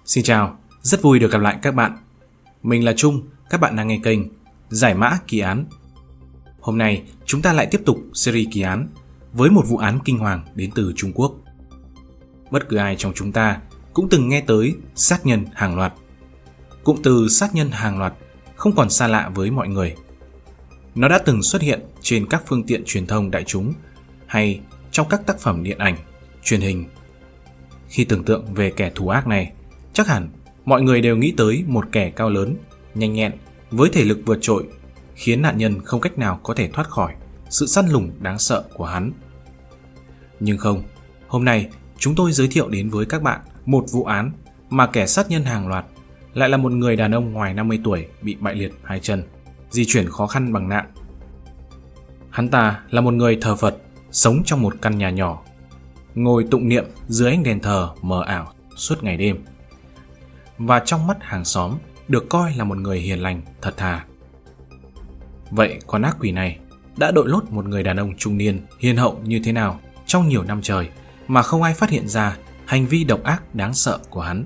Xin chào, rất vui được gặp lại các bạn. Mình là Trung, các bạn đang nghe kênh Giải mã kỳ án. Hôm nay chúng ta lại tiếp tục series kỳ án với một vụ án kinh hoàng đến từ Trung Quốc. Bất cứ ai trong chúng ta cũng từng nghe tới sát nhân hàng loạt. Cụm từ sát nhân hàng loạt không còn xa lạ với mọi người. Nó đã từng xuất hiện trên các phương tiện truyền thông đại chúng hay trong các tác phẩm điện ảnh, truyền hình. Khi tưởng tượng về kẻ thù ác này, chắc hẳn mọi người đều nghĩ tới một kẻ cao lớn, nhanh nhẹn, với thể lực vượt trội, khiến nạn nhân không cách nào có thể thoát khỏi sự săn lùng đáng sợ của hắn. Nhưng không, hôm nay chúng tôi giới thiệu đến với các bạn một vụ án mà kẻ sát nhân hàng loạt lại là một người đàn ông ngoài 50 tuổi bị bại liệt hai chân, di chuyển khó khăn bằng nạn. Hắn ta là một người thờ Phật, sống trong một căn nhà nhỏ, ngồi tụng niệm dưới ánh đèn thờ mờ ảo suốt ngày đêm. Và trong mắt hàng xóm được coi là một người hiền lành, thật thà. Vậy con ác quỷ này đã đội lốt một người đàn ông trung niên hiền hậu như thế nào trong nhiều năm trời mà không ai phát hiện ra hành vi độc ác đáng sợ của hắn.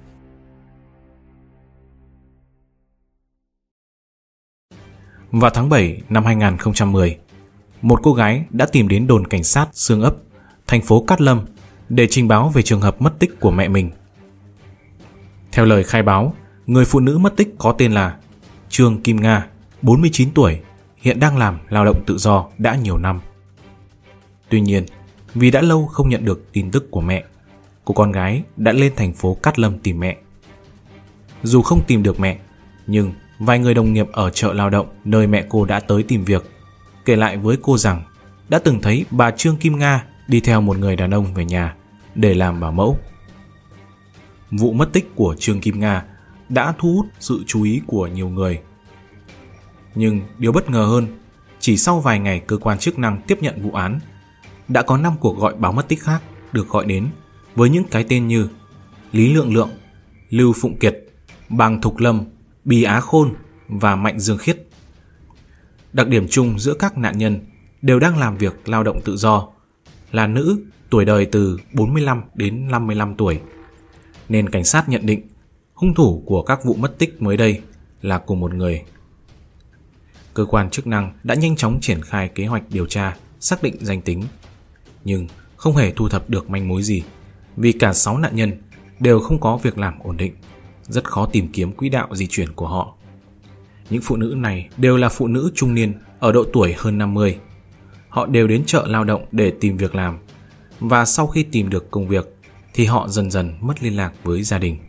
Vào tháng 7 năm 2010, một cô gái đã tìm đến đồn cảnh sát Xương Ấp, thành phố Cát Lâm để trình báo về trường hợp mất tích của mẹ mình. Theo lời khai báo, người phụ nữ mất tích có tên là Trương Kim Nga, 49 tuổi, hiện đang làm lao động tự do đã nhiều năm. Tuy nhiên, vì đã lâu không nhận được tin tức của mẹ, cô con gái đã lên thành phố Cát Lâm tìm mẹ. Dù không tìm được mẹ, nhưng vài người đồng nghiệp ở chợ lao động nơi mẹ cô đã tới tìm việc kể lại với cô rằng đã từng thấy bà Trương Kim Nga đi theo một người đàn ông về nhà để làm bảo mẫu. Vụ mất tích của Trương Kim Nga đã thu hút sự chú ý của nhiều người. Nhưng điều bất ngờ hơn, chỉ sau vài ngày cơ quan chức năng tiếp nhận vụ án, đã có 5 cuộc gọi báo mất tích khác được gọi đến với những cái tên như Lý Lượng Lượng, Lưu Phụng Kiệt, Bàng Thục Lâm, Bì Á Khôn và Mạnh Dương Khiết. Đặc điểm chung giữa các nạn nhân đều đang làm việc lao động tự do, là nữ, tuổi đời từ 45 đến 55 tuổi, nên cảnh sát nhận định hung thủ của các vụ mất tích mới đây là cùng một người. Cơ quan chức năng đã nhanh chóng triển khai kế hoạch điều tra, xác định danh tính, nhưng không hề thu thập được manh mối gì, vì cả 6 nạn nhân đều không có việc làm ổn định, rất khó tìm kiếm quỹ đạo di chuyển của họ. Những phụ nữ này đều là phụ nữ trung niên ở độ tuổi hơn 50. Họ đều đến chợ lao động để tìm việc làm, và sau khi tìm được công việc thì họ dần dần mất liên lạc với gia đình.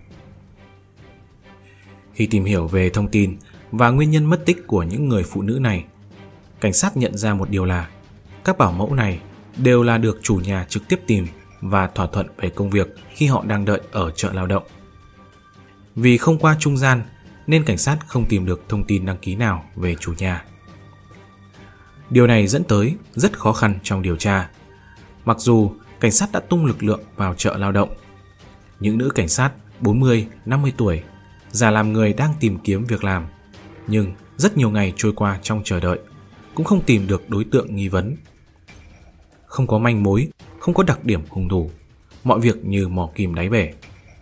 Khi tìm hiểu về thông tin và nguyên nhân mất tích của những người phụ nữ này, cảnh sát nhận ra một điều là các bảo mẫu này đều là được chủ nhà trực tiếp tìm và thỏa thuận về công việc khi họ đang đợi ở chợ lao động. Vì không qua trung gian nên cảnh sát không tìm được thông tin đăng ký nào về chủ nhà. Điều này dẫn tới rất khó khăn trong điều tra. Mặc dù cảnh sát đã tung lực lượng vào chợ lao động, những nữ cảnh sát 40-50 tuổi giả làm người đang tìm kiếm việc làm, nhưng rất nhiều ngày trôi qua trong chờ đợi cũng không tìm được đối tượng nghi vấn. Không có manh mối, không có đặc điểm hung thủ, mọi việc như mò kim đáy bể.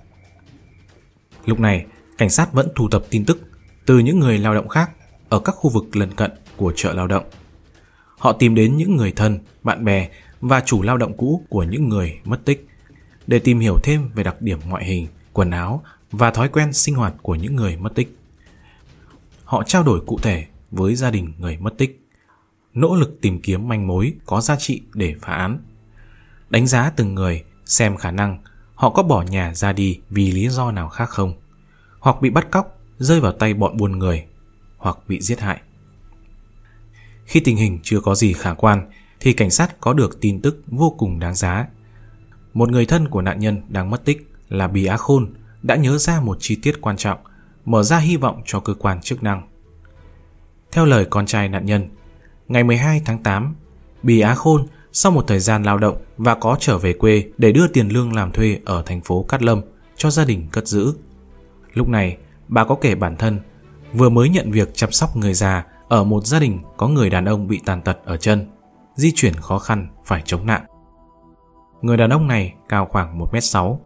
Lúc này, cảnh sát vẫn thu thập tin tức từ những người lao động khác ở các khu vực lân cận của chợ lao động. Họ tìm đến những người thân, bạn bè và chủ lao động cũ của những người mất tích để tìm hiểu thêm về đặc điểm ngoại hình, quần áo và thói quen sinh hoạt của những người mất tích. Họ trao đổi cụ thể với gia đình người mất tích, nỗ lực tìm kiếm manh mối có giá trị để phá án, đánh giá từng người xem khả năng họ có bỏ nhà ra đi vì lý do nào khác không, hoặc bị bắt cóc, rơi vào tay bọn buôn người, hoặc bị giết hại. Khi tình hình chưa có gì khả quan thì cảnh sát có được tin tức vô cùng đáng giá. Một người thân của nạn nhân đang mất tích là Bì Á Khôn đã nhớ ra một chi tiết quan trọng, mở ra hy vọng cho cơ quan chức năng. Theo lời con trai nạn nhân, ngày 12 tháng 8, Bì Á Khôn sau một thời gian lao động và có trở về quê để đưa tiền lương làm thuê ở thành phố Cát Lâm cho gia đình cất giữ. Lúc này, bà có kể bản thân vừa mới nhận việc chăm sóc người già ở một gia đình có người đàn ông bị tàn tật ở chân, di chuyển khó khăn phải chống nạn. Người đàn ông này cao khoảng 1m6,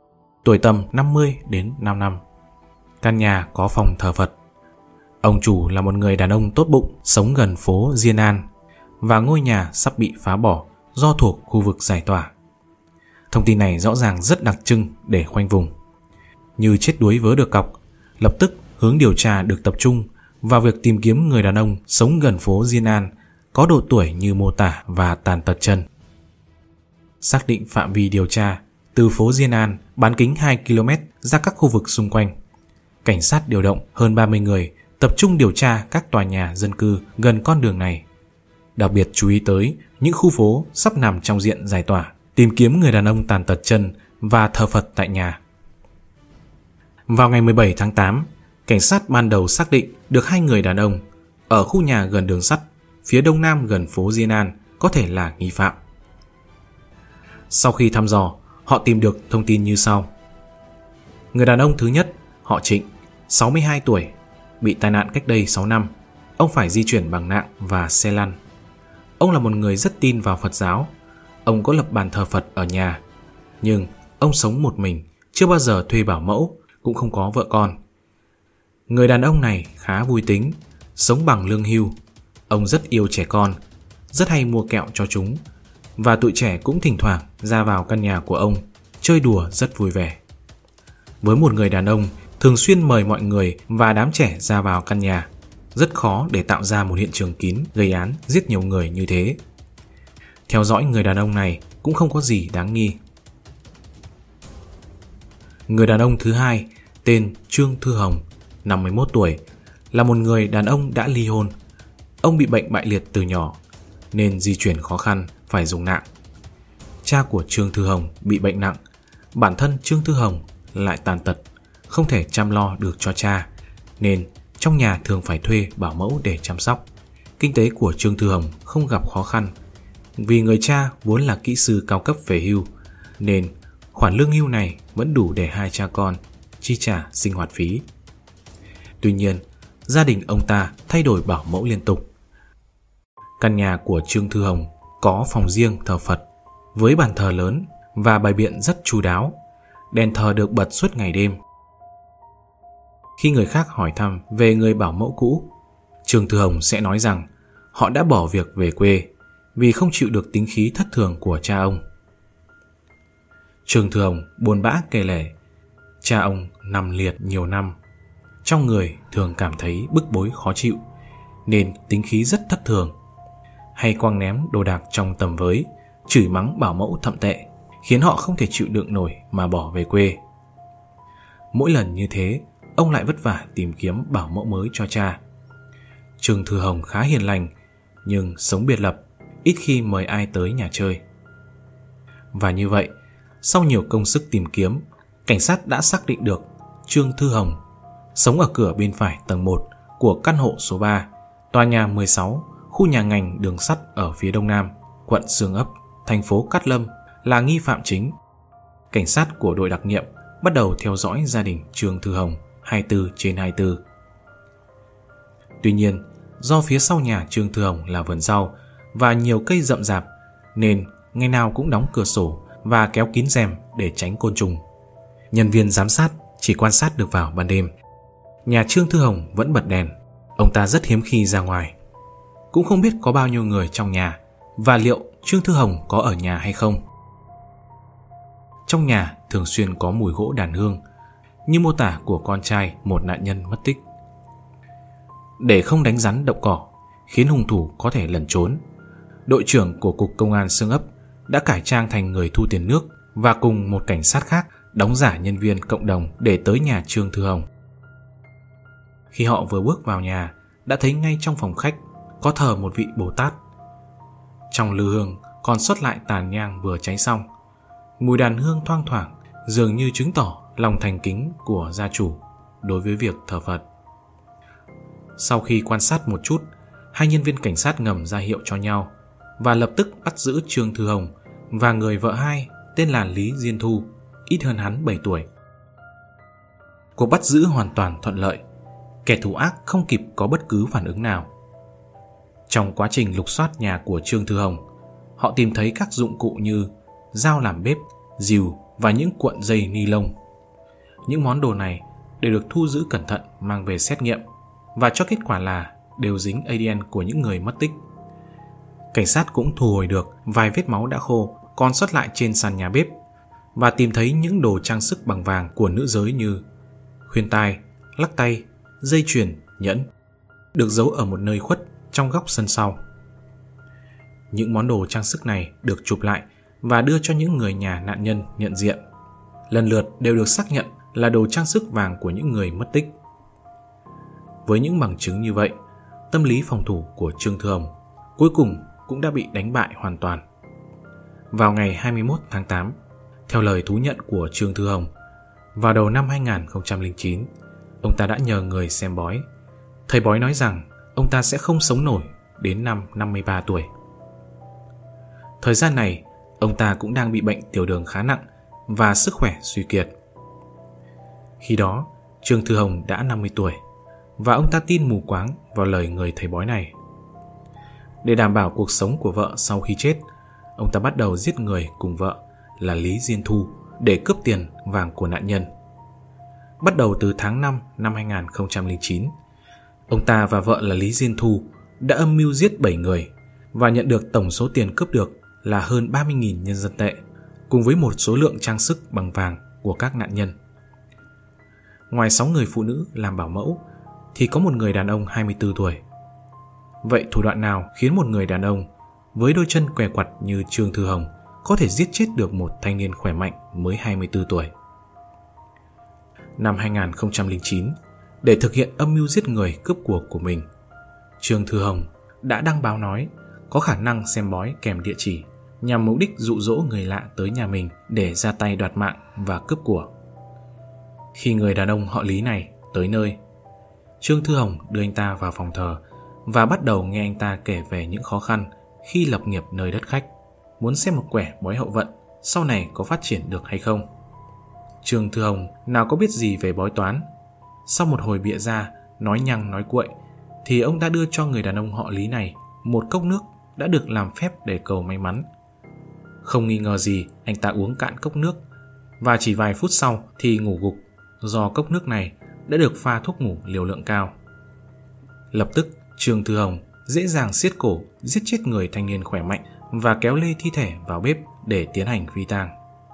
tuổi tầm 50 đến 5 năm. Căn nhà có phòng thờ Phật. Ông chủ là một người đàn ông tốt bụng, sống gần phố Diên An, và ngôi nhà sắp bị phá bỏ do thuộc khu vực giải tỏa. Thông tin này rõ ràng rất đặc trưng để khoanh vùng. Như chết đuối vớ được cọc, lập tức hướng điều tra được tập trung vào việc tìm kiếm người đàn ông sống gần phố Diên An, có độ tuổi như mô tả và tàn tật chân. Xác định phạm vi điều tra từ phố Diên An bán kính 2 km ra các khu vực xung quanh. Cảnh sát điều động hơn 30 người tập trung điều tra các tòa nhà dân cư gần con đường này. Đặc biệt chú ý tới những khu phố sắp nằm trong diện giải tỏa, tìm kiếm người đàn ông tàn tật chân và thờ Phật tại nhà. Vào ngày 17 tháng 8, cảnh sát ban đầu xác định được 2 người đàn ông ở khu nhà gần đường sắt phía đông nam gần phố Diên An có thể là nghi phạm. Sau khi thăm dò, họ tìm được thông tin như sau. Người đàn ông thứ nhất, họ Trịnh, 62 tuổi, bị tai nạn cách đây 6 năm. Ông phải di chuyển bằng nạng và xe lăn. Ông là một người rất tin vào Phật giáo. Ông có lập bàn thờ Phật ở nhà. Nhưng ông sống một mình, chưa bao giờ thuê bảo mẫu, cũng không có vợ con. Người đàn ông này khá vui tính, sống bằng lương hưu. Ông rất yêu trẻ con, rất hay mua kẹo cho chúng, và tụi trẻ cũng thỉnh thoảng ra vào căn nhà của ông, chơi đùa rất vui vẻ. Với một người đàn ông thường xuyên mời mọi người và đám trẻ ra vào căn nhà, rất khó để tạo ra một hiện trường kín gây án giết nhiều người như thế. Theo dõi người đàn ông này cũng không có gì đáng nghi. Người đàn ông thứ hai, tên Trương Thư Hồng, 51 tuổi, là một người đàn ông đã ly hôn. Ông bị bệnh bại liệt từ nhỏ nên di chuyển khó khăn, phải dùng nạng. Cha của Trương Thư Hồng bị bệnh nặng, bản thân Trương Thư Hồng lại tàn tật, không thể chăm lo được cho cha, nên trong nhà thường phải thuê bảo mẫu để chăm sóc. Kinh tế của Trương Thư Hồng không gặp khó khăn, vì người cha vốn là kỹ sư cao cấp về hưu, nên khoản lương hưu này vẫn đủ để hai cha con chi trả sinh hoạt phí. Tuy nhiên, gia đình ông ta thay đổi bảo mẫu liên tục. Căn nhà của Trương Thư Hồng có phòng riêng thờ Phật với bàn thờ lớn và bày biện rất chu đáo. Đèn thờ được bật suốt ngày đêm. Khi người khác hỏi thăm về người bảo mẫu cũ, Trương Thư Hồng sẽ nói rằng họ đã bỏ việc về quê vì không chịu được tính khí thất thường của cha ông. Trương Thư Hồng buồn bã kể lể, cha ông nằm liệt nhiều năm, trong người thường cảm thấy bức bối khó chịu, nên tính khí rất thất thường, hay quăng ném đồ đạc trong tầm với, chửi mắng bảo mẫu thậm tệ, khiến họ không thể chịu đựng nổi mà bỏ về quê. Mỗi lần như thế, ông lại vất vả tìm kiếm bảo mẫu mới cho cha. Trương Thư Hồng khá hiền lành, nhưng sống biệt lập, ít khi mời ai tới nhà chơi. Và như vậy, sau nhiều công sức tìm kiếm, cảnh sát đã xác định được Trương Thư Hồng sống ở cửa bên phải tầng 1 của căn hộ số 3, tòa nhà 16, khu nhà ngành đường sắt ở phía đông nam, quận Xương Ấp, thành phố Cát Lâm, là nghi phạm chính. Cảnh sát của đội đặc nhiệm bắt đầu theo dõi gia đình Trương Thư Hồng 24/24. Tuy nhiên, do phía sau nhà Trương Thư Hồng là vườn rau và nhiều cây rậm rạp, nên ngày nào cũng đóng cửa sổ và kéo kín rèm để tránh côn trùng. Nhân viên giám sát chỉ quan sát được vào ban đêm. Nhà Trương Thư Hồng vẫn bật đèn. Ông ta rất hiếm khi ra ngoài. Cũng không biết có bao nhiêu người trong nhà và liệu Trương Thư Hồng có ở nhà hay không. Trong nhà thường xuyên có mùi gỗ đàn hương, như mô tả của con trai một nạn nhân mất tích. Để không đánh rắn động cỏ, khiến hung thủ có thể lẩn trốn, đội trưởng của Cục Công an Xương Ấp đã cải trang thành người thu tiền nước và cùng một cảnh sát khác đóng giả nhân viên cộng đồng để tới nhà Trương Thư Hồng. Khi họ vừa bước vào nhà, đã thấy ngay trong phòng khách có thờ một vị Bồ Tát. Trong lư hương còn sót lại tàn nhang vừa cháy xong. Mùi đàn hương thoang thoảng, dường như chứng tỏ lòng thành kính của gia chủ đối với việc thờ Phật. Sau khi quan sát một chút, hai nhân viên cảnh sát ngầm ra hiệu cho nhau và lập tức bắt giữ Trương Thư Hồng và người vợ hai tên là Lý Diên Thu, ít hơn hắn 7 tuổi. Cuộc bắt giữ hoàn toàn thuận lợi. Kẻ thù ác không kịp có bất cứ phản ứng nào. Trong quá trình lục soát nhà của Trương Thư Hồng, họ tìm thấy các dụng cụ như dao làm bếp, rìu và những cuộn dây ni lông Những món đồ này đều được thu giữ cẩn thận mang về xét nghiệm và cho kết quả là đều dính ADN của những người mất tích. Cảnh sát cũng thu hồi được vài vết máu đã khô còn sót lại trên sàn nhà bếp và tìm thấy những đồ trang sức bằng vàng của nữ giới như khuyên tai, lắc tay, dây chuyền, nhẫn, được giấu ở một nơi khuất trong góc sân sau. Những món đồ trang sức này được chụp lại và đưa cho những người nhà nạn nhân nhận diện. Lần lượt đều được xác nhận là đồ trang sức vàng của những người mất tích. Với những bằng chứng như vậy, tâm lý phòng thủ của Trương Thư Hồng cuối cùng cũng đã bị đánh bại hoàn toàn. Vào ngày 21 tháng 8, theo lời thú nhận của Trương Thư Hồng, vào đầu năm 2009, ông ta đã nhờ người xem bói. Thầy bói nói rằng ông ta sẽ không sống nổi đến năm 53 tuổi. Thời gian này, ông ta cũng đang bị bệnh tiểu đường khá nặng và sức khỏe suy kiệt. Khi đó, Trương Thư Hồng đã 50 tuổi và ông ta tin mù quáng vào lời người thầy bói này. Để đảm bảo cuộc sống của vợ sau khi chết, ông ta bắt đầu giết người cùng vợ là Lý Diên Thu để cướp tiền vàng của nạn nhân. Bắt đầu từ tháng 5 năm 2009, ông ta và vợ là Lý Diên Thu đã âm mưu giết 7 người và nhận được tổng số tiền cướp được là hơn 30.000 nhân dân tệ, cùng với một số lượng trang sức bằng vàng của các nạn nhân. Ngoài 6 người phụ nữ làm bảo mẫu, thì có một người đàn ông 24 tuổi. Vậy thủ đoạn nào khiến một người đàn ông với đôi chân què quặt như Trương Thư Hồng có thể giết chết được một thanh niên khỏe mạnh mới 24 tuổi? Năm 2009, để thực hiện âm mưu giết người cướp của mình, Trương Thư Hồng đã đăng báo nói có khả năng xem bói kèm địa chỉ nhằm mục đích dụ dỗ người lạ tới nhà mình để ra tay đoạt mạng và cướp của. Khi người đàn ông họ Lý này tới nơi, Trương Thư Hồng đưa anh ta vào phòng thờ và bắt đầu nghe anh ta kể về những khó khăn khi lập nghiệp nơi đất khách, muốn xem một quẻ bói hậu vận sau này có phát triển được hay không. Trương Thư Hồng nào có biết gì về bói toán. Sau một hồi bịa ra, nói nhăng nói cuội, thì ông đã đưa cho người đàn ông họ Lý này một cốc nước đã được làm phép để cầu may mắn. Không nghi ngờ gì, anh ta uống cạn cốc nước và chỉ vài phút sau thì ngủ gục, do cốc nước này đã được pha thuốc ngủ liều lượng cao. Lập tức, Trương Thư Hồng dễ dàng siết cổ giết chết người thanh niên khỏe mạnh và kéo lê thi thể vào bếp để tiến hành phi tang.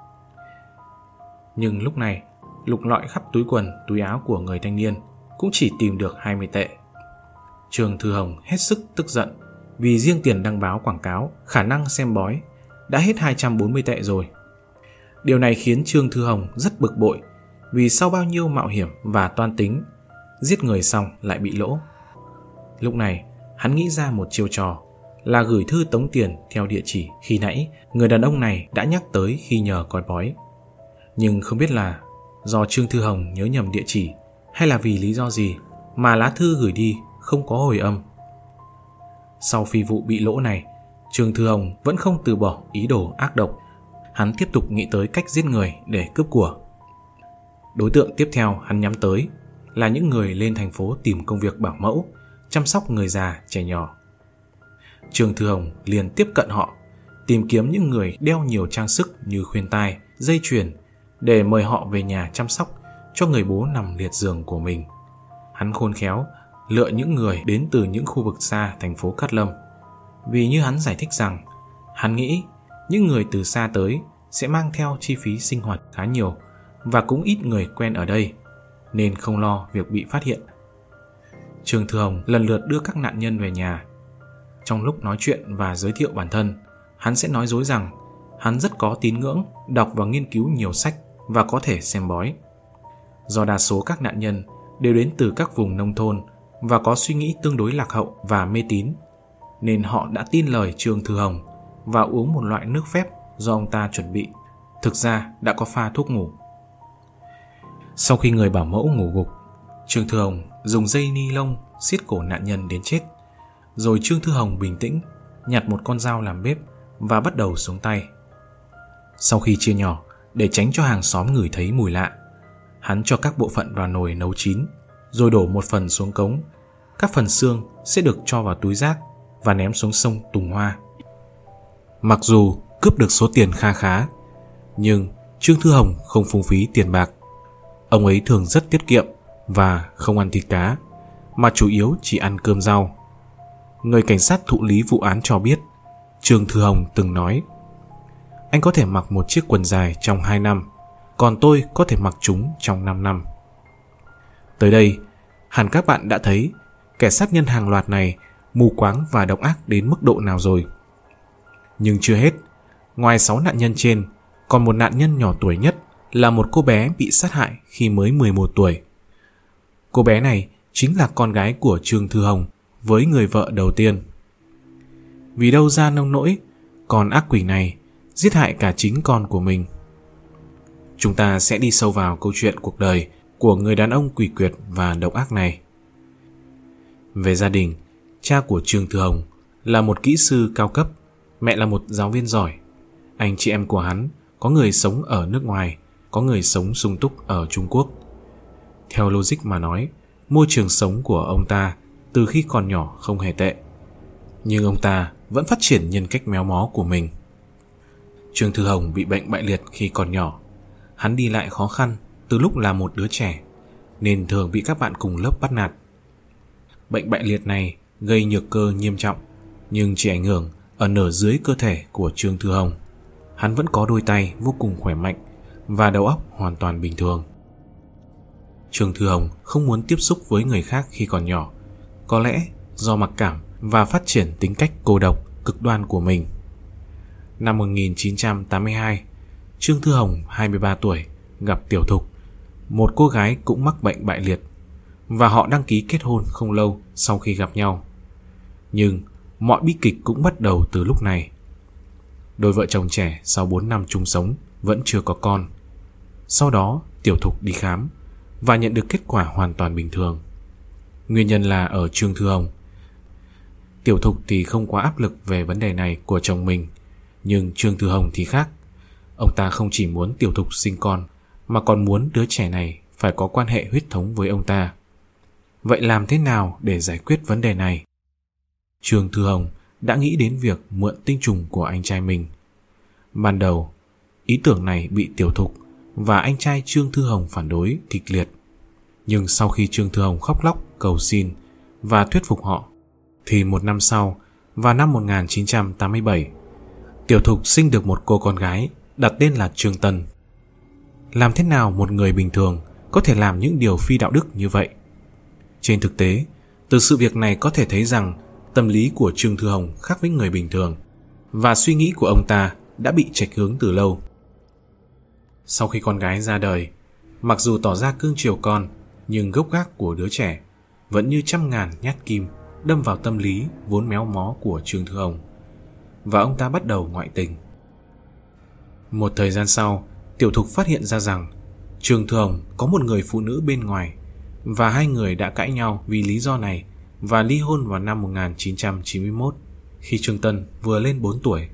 Nhưng lúc này, lục lọi khắp túi quần, túi áo của người thanh niên cũng chỉ tìm được 20 tệ. Trương Thư Hồng hết sức tức giận vì riêng tiền đăng báo quảng cáo khả năng xem bói đã hết 240 tệ rồi. Điều này khiến Trương Thư Hồng rất bực bội vì sau bao nhiêu mạo hiểm và toan tính, giết người xong lại bị lỗ. Lúc này, hắn nghĩ ra một chiêu trò là gửi thư tống tiền theo địa chỉ khi nãy người đàn ông này đã nhắc tới khi nhờ coi bói. Nhưng không biết là do Trương Thư Hồng nhớ nhầm địa chỉ hay là vì lý do gì mà lá thư gửi đi không có hồi âm. Sau phi vụ bị lỗ này, Trương Thư Hồng vẫn không từ bỏ ý đồ ác độc. Hắn tiếp tục nghĩ tới cách giết người để cướp của. Đối tượng tiếp theo hắn nhắm tới là những người lên thành phố tìm công việc bảo mẫu, chăm sóc người già, trẻ nhỏ. Trương Thư Hồng liền tiếp cận họ, tìm kiếm những người đeo nhiều trang sức như khuyên tai, dây chuyền để mời họ về nhà chăm sóc cho người bố nằm liệt giường của mình. Hắn khôn khéo lựa những người đến từ những khu vực xa thành phố Cát Lâm, vì như hắn giải thích rằng hắn nghĩ những người từ xa tới sẽ mang theo chi phí sinh hoạt khá nhiều và cũng ít người quen ở đây, nên không lo việc bị phát hiện. Trương Thư Hồng lần lượt đưa các nạn nhân về nhà. Trong lúc nói chuyện và giới thiệu bản thân, hắn sẽ nói dối rằng hắn rất có tín ngưỡng, đọc và nghiên cứu nhiều sách và có thể xem bói. Do đa số các nạn nhân đều đến từ các vùng nông thôn và có suy nghĩ tương đối lạc hậu và mê tín, nên họ đã tin lời Trương Thư Hồng và uống một loại nước phép do ông ta chuẩn bị, thực ra đã có pha thuốc ngủ. Sau khi người bảo mẫu ngủ gục, Trương Thư Hồng dùng dây ni lông siết cổ nạn nhân đến chết. Rồi Trương Thư Hồng bình tĩnh nhặt một con dao làm bếp và bắt đầu xuống tay. Sau khi chia nhỏ để tránh cho hàng xóm ngửi thấy mùi lạ, hắn cho các bộ phận vào nồi nấu chín, rồi đổ một phần xuống cống. Các phần xương sẽ được cho vào túi rác và ném xuống sông Tùng Hoa. Mặc dù cướp được số tiền kha khá, nhưng Trương Thư Hồng không phung phí tiền bạc. Ông ấy thường rất tiết kiệm và không ăn thịt cá, mà chủ yếu chỉ ăn cơm rau. Người cảnh sát thụ lý vụ án cho biết, Trương Thư Hồng từng nói: anh có thể mặc một chiếc quần dài trong 2 năm, còn tôi có thể mặc chúng trong 5 năm. Tới đây, hẳn các bạn đã thấy kẻ sát nhân hàng loạt này mù quáng và độc ác đến mức độ nào rồi. Nhưng chưa hết, ngoài 6 nạn nhân trên, còn một nạn nhân nhỏ tuổi nhất là một cô bé bị sát hại khi mới 11 tuổi. Cô bé này chính là con gái của Trương Thư Hồng với người vợ đầu tiên. Vì đâu ra nông nỗi, con ác quỷ này giết hại cả chính con của mình. Chúng ta sẽ đi sâu vào câu chuyện cuộc đời của người đàn ông quỷ quyệt và độc ác này. Về gia đình, cha của Trương Thư Hồng là một kỹ sư cao cấp, mẹ là một giáo viên giỏi. Anh chị em của hắn có người sống ở nước ngoài, có người sống sung túc ở Trung Quốc. Theo logic mà nói, môi trường sống của ông ta từ khi còn nhỏ không hề tệ. Nhưng ông ta vẫn phát triển nhân cách méo mó của mình. Trương Thư Hồng bị bệnh bại liệt khi còn nhỏ. Hắn đi lại khó khăn từ lúc là một đứa trẻ, nên thường bị các bạn cùng lớp bắt nạt. Bệnh bại liệt này gây nhược cơ nghiêm trọng, nhưng chỉ ảnh hưởng ở nửa dưới cơ thể của Trương Thư Hồng. Hắn vẫn có đôi tay vô cùng khỏe mạnh và đầu óc hoàn toàn bình thường. Trương Thư Hồng không muốn tiếp xúc với người khác khi còn nhỏ, có lẽ do mặc cảm và phát triển tính cách cô độc, cực đoan của mình. Năm 1982, Trương Thư Hồng 23 tuổi gặp Tiểu Thục, một cô gái cũng mắc bệnh bại liệt, và họ đăng ký kết hôn không lâu sau khi gặp nhau. Nhưng mọi bi kịch cũng bắt đầu từ lúc này. Đôi vợ chồng trẻ sau 4 năm chung sống vẫn chưa có con. Sau đó Tiểu Thục đi khám và nhận được kết quả hoàn toàn bình thường. Nguyên nhân là ở Trương Thư Hồng. Tiểu Thục thì không quá áp lực về vấn đề này của chồng mình, nhưng Trương Thư Hồng thì khác. Ông ta không chỉ muốn Tiểu Thục sinh con, mà còn muốn đứa trẻ này phải có quan hệ huyết thống với ông ta. Vậy làm thế nào để giải quyết vấn đề này? Trương Thư Hồng đã nghĩ đến việc mượn tinh trùng của anh trai mình. Ban đầu, ý tưởng này bị Tiểu Thục và anh trai Trương Thư Hồng phản đối kịch liệt. Nhưng sau khi Trương Thư Hồng khóc lóc, cầu xin và thuyết phục họ, thì một năm sau, vào năm 1987, Tiểu Thục sinh được một cô con gái, đặt tên là Trương Tân. Làm thế nào một người bình thường có thể làm những điều phi đạo đức như vậy? Trên thực tế, từ sự việc này có thể thấy rằng tâm lý của Trương Thư Hồng khác với người bình thường, và suy nghĩ của ông ta đã bị chệch hướng từ lâu. Sau khi con gái ra đời, mặc dù tỏ ra cưng chiều con, nhưng gốc gác của đứa trẻ vẫn như trăm ngàn nhát kim đâm vào tâm lý vốn méo mó của Trương Thư Hồng, và ông ta bắt đầu ngoại tình. Một thời gian sau, Tiểu Thục phát hiện ra rằng Trương Thư Hồng có một người phụ nữ bên ngoài, và hai người đã cãi nhau vì lý do này và ly hôn vào năm 1991, khi Trương Tân vừa lên 4 tuổi.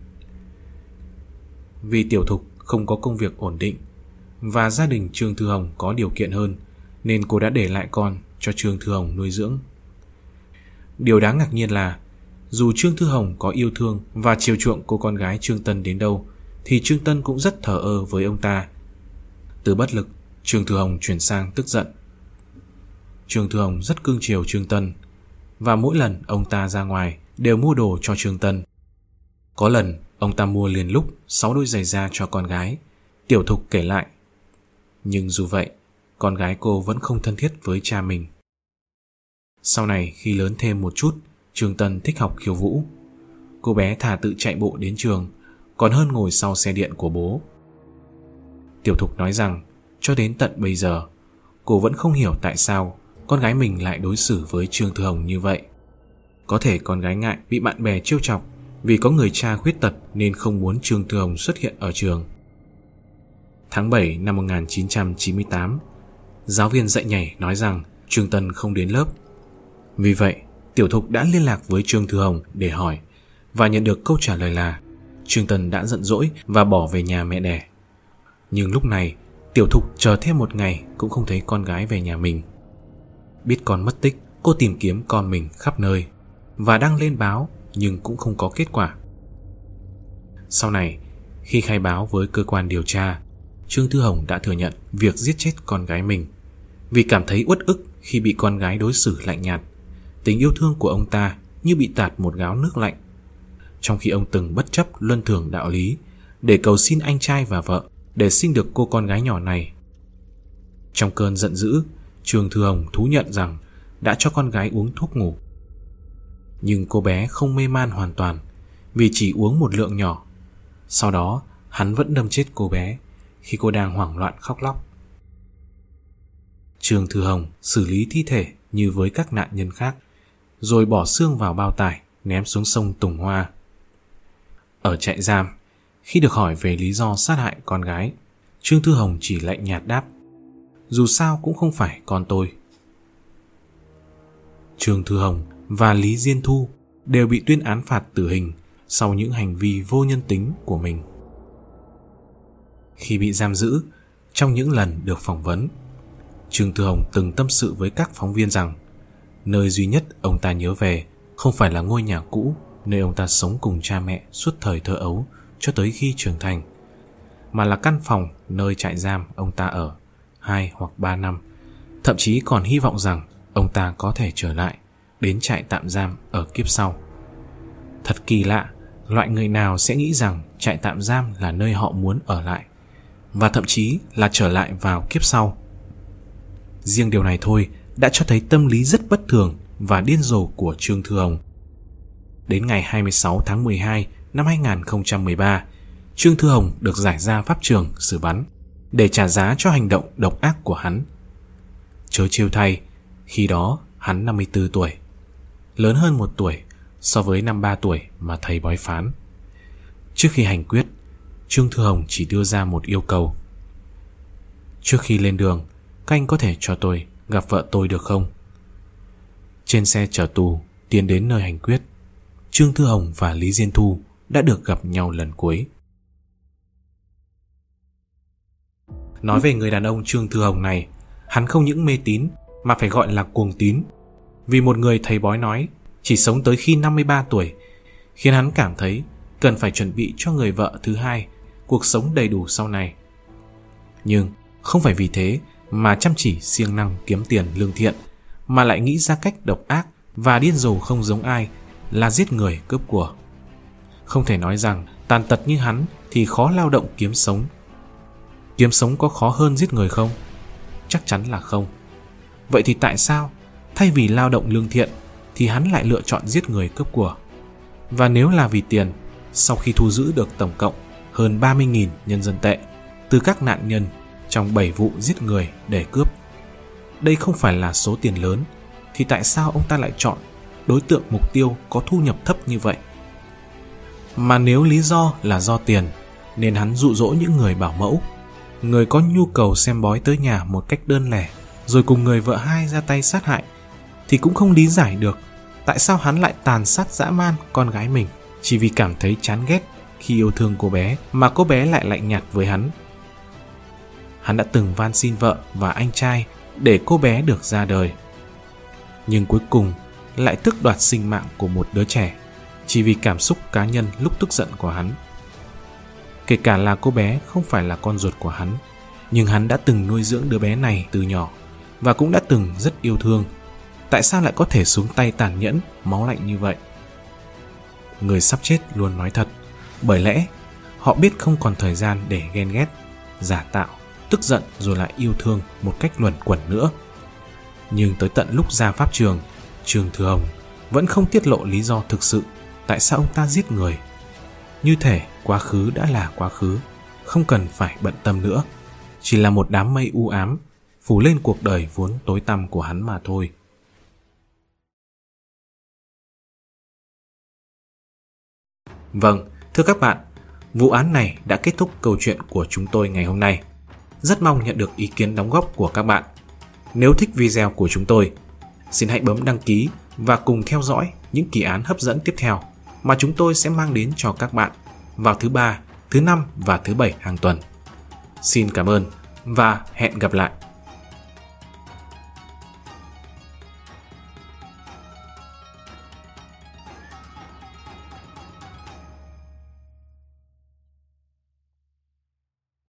Vì Tiểu Thục không có công việc ổn định và gia đình Trương Thư Hồng có điều kiện hơn, nên cô đã để lại con cho Trương Thư Hồng nuôi dưỡng. Điều đáng ngạc nhiên là dù Trương Thư Hồng có yêu thương và chiều chuộng cô con gái Trương Tân đến đâu, thì Trương Tân cũng rất thờ ơ với ông ta. Từ bất lực, Trương Thư Hồng chuyển sang tức giận. Trương Thư Hồng rất cưng chiều Trương Tân, và mỗi lần ông ta ra ngoài đều mua đồ cho Trương Tân. Có lần ông ta mua liền lúc 6 đôi giày da cho con gái, Tiểu Thục kể lại. Nhưng dù vậy, con gái cô vẫn không thân thiết với cha mình. Sau này khi lớn thêm một chút, Trương Tân thích học khiêu vũ. Cô bé thà tự chạy bộ đến trường còn hơn ngồi sau xe điện của bố. Tiểu Thục nói rằng cho đến tận bây giờ, cô vẫn không hiểu tại sao con gái mình lại đối xử với Trương Thư Hồng như vậy. Có thể con gái ngại bị bạn bè trêu chọc vì có người cha khuyết tật nên không muốn Trương Thư Hồng xuất hiện ở trường. Tháng 7 năm 1998, giáo viên dạy nhảy nói rằng Trương Tân không đến lớp. Vì vậy, Tiểu Thục đã liên lạc với Trương Thư Hồng để hỏi, và nhận được câu trả lời là Trương Tân đã giận dỗi và bỏ về nhà mẹ đẻ. Nhưng lúc này, Tiểu Thục chờ thêm một ngày cũng không thấy con gái về nhà mình. Biết con mất tích, cô tìm kiếm con mình khắp nơi và đăng lên báo, nhưng cũng không có kết quả. Sau này, khi khai báo với cơ quan điều tra, Trương Thư Hồng đã thừa nhận việc giết chết con gái mình vì cảm thấy uất ức khi bị con gái đối xử lạnh nhạt. Tình yêu thương của ông ta như bị tạt một gáo nước lạnh, trong khi ông từng bất chấp luân thường đạo lý để cầu xin anh trai và vợ để sinh được cô con gái nhỏ này. Trong cơn giận dữ, Trương Thư Hồng thú nhận rằng đã cho con gái uống thuốc ngủ. Nhưng cô bé không mê man hoàn toàn vì chỉ uống một lượng nhỏ. Sau đó hắn vẫn đâm chết cô bé khi cô đang hoảng loạn khóc lóc. Trương Thư Hồng xử lý thi thể như với các nạn nhân khác, rồi bỏ xương vào bao tải ném xuống sông Tùng Hoa. Ở trại giam, khi được hỏi về lý do sát hại con gái, Trương Thư Hồng chỉ lạnh nhạt đáp: dù sao cũng không phải con tôi. Trương Thư Hồng và Lý Diên Thu đều bị tuyên án phạt tử hình sau những hành vi vô nhân tính của mình. Khi bị giam giữ, trong những lần được phỏng vấn, Trương Thư Hồng từng tâm sự với các phóng viên rằng nơi duy nhất ông ta nhớ về không phải là ngôi nhà cũ nơi ông ta sống cùng cha mẹ suốt thời thơ ấu cho tới khi trưởng thành, mà là căn phòng nơi trại giam ông ta ở 2 hoặc 3 năm, thậm chí còn hy vọng rằng ông ta có thể trở lại đến trại tạm giam ở kiếp sau. Thật kỳ lạ, loại người nào sẽ nghĩ rằng trại tạm giam là nơi họ muốn ở lại, và thậm chí là trở lại vào kiếp sau. Riêng điều này thôi đã cho thấy tâm lý rất bất thường và điên rồ của Trương Thư Hồng. Đến ngày 26 tháng 12 năm 2013, Trương Thư Hồng được giải ra pháp trường xử bắn để trả giá cho hành động độc ác của hắn. Chớ trêu thay, khi đó hắn 54 tuổi, lớn hơn 1 tuổi so với năm 3 tuổi mà thầy bói phán. Trước khi hành quyết, Trương Thư Hồng chỉ đưa ra một yêu cầu: trước khi lên đường, các anh có thể cho tôi gặp vợ tôi được không? Trên xe chở tù tiến đến nơi hành quyết, Trương Thư Hồng và Lý Diên Thu đã được gặp nhau lần cuối. Nói về người đàn ông Trương Thư Hồng này, hắn không những mê tín mà phải gọi là cuồng tín. Vì một người thầy bói nói chỉ sống tới khi 53 tuổi, khiến hắn cảm thấy cần phải chuẩn bị cho người vợ thứ hai cuộc sống đầy đủ sau này. Nhưng không phải vì thế mà chăm chỉ siêng năng kiếm tiền lương thiện, mà lại nghĩ ra cách độc ác và điên rồ không giống ai là giết người cướp của. Không thể nói rằng tàn tật như hắn thì khó lao động kiếm sống. Kiếm sống có khó hơn giết người không? Chắc chắn là không. Vậy thì tại sao thay vì lao động lương thiện thì hắn lại lựa chọn giết người cướp của? Và nếu là vì tiền, sau khi thu giữ được tổng cộng hơn 30.000 nhân dân tệ từ các nạn nhân trong 7 vụ giết người để cướp, đây không phải là số tiền lớn, thì tại sao ông ta lại chọn đối tượng mục tiêu có thu nhập thấp như vậy? Mà nếu lý do là do tiền nên hắn dụ dỗ những người bảo mẫu, người có nhu cầu xem bói tới nhà một cách đơn lẻ, rồi cùng người vợ hai ra tay sát hại, thì cũng không lý giải được tại sao hắn lại tàn sát dã man con gái mình chỉ vì cảm thấy chán ghét khi yêu thương cô bé mà cô bé lại lạnh nhạt với hắn. Hắn đã từng van xin vợ và anh trai để cô bé được ra đời, nhưng cuối cùng lại tước đoạt sinh mạng của một đứa trẻ chỉ vì cảm xúc cá nhân lúc tức giận của hắn. Kể cả là cô bé không phải là con ruột của hắn, nhưng hắn đã từng nuôi dưỡng đứa bé này từ nhỏ và cũng đã từng rất yêu thương. Tại sao lại có thể xuống tay tàn nhẫn, máu lạnh như vậy? Người sắp chết luôn nói thật, bởi lẽ họ biết không còn thời gian để ghen ghét, giả tạo, tức giận rồi lại yêu thương một cách luẩn quẩn nữa. Nhưng tới tận lúc ra pháp trường, Trương Thư Hồng vẫn không tiết lộ lý do thực sự tại sao ông ta giết người. Như thể quá khứ đã là quá khứ, không cần phải bận tâm nữa, chỉ là một đám mây u ám phủ lên cuộc đời vốn tối tăm của hắn mà thôi. Vâng, thưa các bạn, vụ án này đã kết thúc câu chuyện của chúng tôi ngày hôm nay. Rất mong nhận được ý kiến đóng góp của các bạn. Nếu thích video của chúng tôi, xin hãy bấm đăng ký và cùng theo dõi những kỳ án hấp dẫn tiếp theo mà chúng tôi sẽ mang đến cho các bạn vào thứ 3, thứ 5 và thứ 7 hàng tuần. Xin cảm ơn và hẹn gặp lại.